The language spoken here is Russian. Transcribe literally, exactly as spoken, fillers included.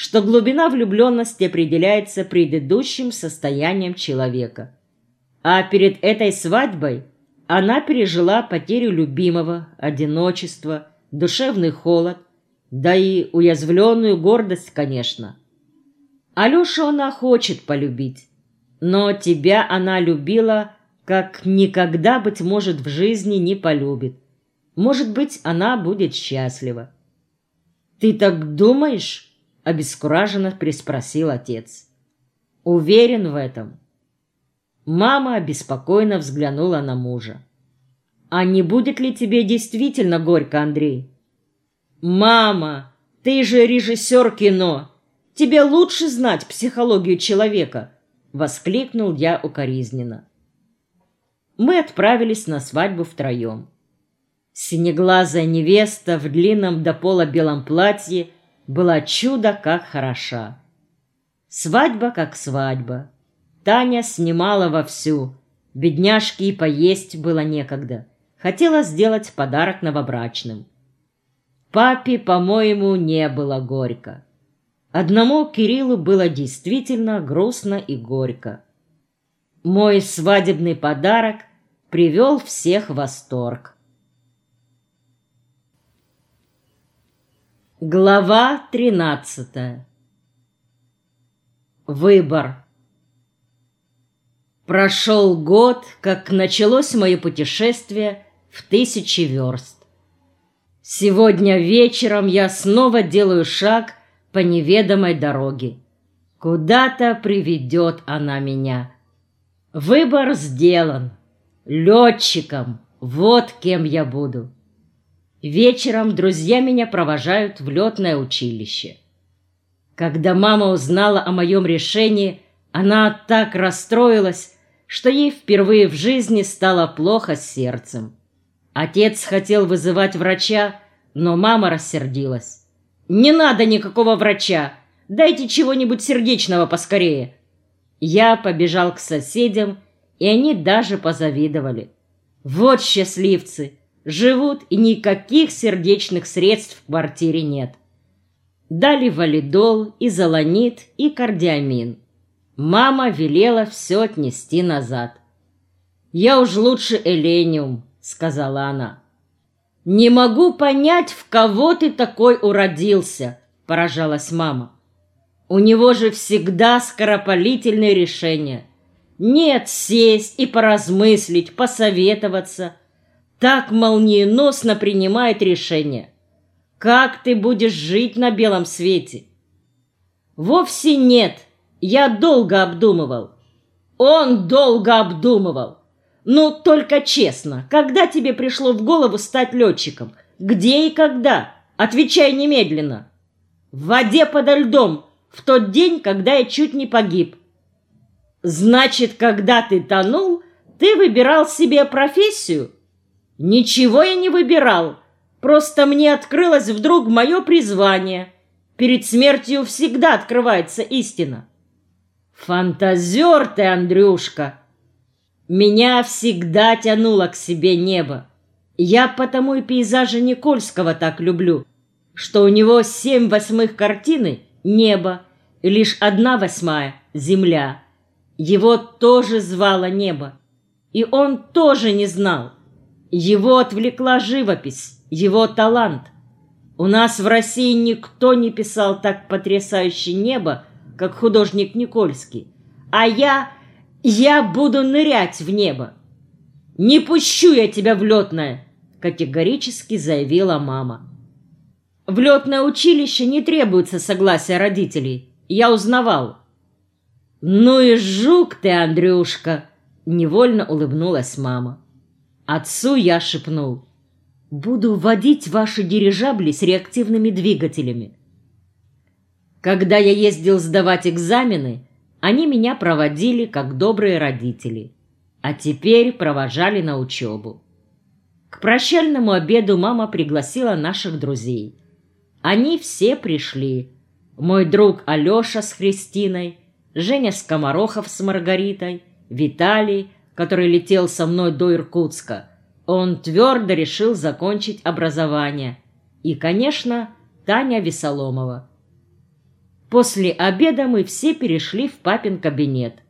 что глубина влюбленности определяется предыдущим состоянием человека. А перед этой свадьбой она пережила потерю любимого, одиночество, душевный холод, да и уязвленную гордость, конечно. Алешу она хочет полюбить, но тебя она любила, как никогда, быть может, в жизни не полюбит. Может быть, она будет счастлива. «Ты так думаешь?» — обескураженно переспросил отец. «Уверен в этом». Мама обеспокоенно взглянула на мужа. «А не будет ли тебе действительно горько, Андрей?» «Мама, ты же режиссер кино. Тебе лучше знать психологию человека!» — воскликнул я укоризненно. Мы отправились на свадьбу втроем. Синеглазая невеста в длинном до пола белом платье была чудо как хороша. Свадьба как свадьба. Таня снимала вовсю. Бедняжке и поесть было некогда. Хотела сделать подарок новобрачным. Папе, по-моему, не было горько. Одному Кириллу было действительно грустно и горько. Мой свадебный подарок привел всех в восторг. Глава тринадцатая. Выбор. Прошел год, как началось мое путешествие в тысячи верст. Сегодня вечером я снова делаю шаг по неведомой дороге. Куда-то приведет она меня. Выбор сделан. Летчиком. Вот кем я буду. Вечером друзья меня провожают в летное училище. Когда мама узнала о моем решении, она так расстроилась, что ей впервые в жизни стало плохо с сердцем. Отец хотел вызывать врача, но мама рассердилась. «Не надо никакого врача! Дайте чего-нибудь сердечного поскорее!» Я побежал к соседям, и они даже позавидовали. Вот счастливцы! Живут, и никаких сердечных средств в квартире нет. Дали валидол, изолонит и кардиамин. Мама велела все отнести назад. «Я уж лучше элениум», — сказала она. «Не могу понять, в кого ты такой уродился», — поражалась мама. «У него же всегда скоропалительные решения. Нет, сесть и поразмыслить, посоветоваться. Так молниеносно принимает решения. Как ты будешь жить на белом свете?» «Вовсе нет. Я долго обдумывал». «Он долго обдумывал. Ну, только честно, когда тебе пришло в голову стать летчиком? Где и когда? Отвечай немедленно». «В воде подо льдом, в тот день, когда я чуть не погиб». «Значит, когда ты тонул, ты выбирал себе профессию?» «Ничего я не выбирал. Просто мне открылось вдруг мое призвание. Перед смертью всегда открывается истина». «Фантазер ты, Андрюшка!» «Меня всегда тянуло к себе небо. Я потому и пейзажи Никольского так люблю, что у него семь восьмых картины — небо, и лишь одна восьмая — земля. Его тоже звало небо, и он тоже не знал. Его отвлекла живопись, его талант. У нас в России никто не писал так потрясающе небо, как художник Никольский. А я... я буду нырять в небо. «Не пущу я тебя в летное», — категорически заявила мама. «В летное училище не требуется согласия родителей. Я узнавал». «Ну и жук ты, Андрюшка», — невольно улыбнулась мама. Отцу я шепнул: «Буду водить ваши дирижабли с реактивными двигателями». Когда я ездил сдавать экзамены, они меня проводили как добрые родители, а теперь провожали на учебу. К прощальному обеду мама пригласила наших друзей. Они все пришли. Мой друг Алеша с Христиной, Женя Скоморохов с Маргаритой, Виталий, который летел со мной до Иркутска. Он твердо решил закончить образование. И, конечно, Таня Весоломова. После обеда мы все перешли в папин кабинет.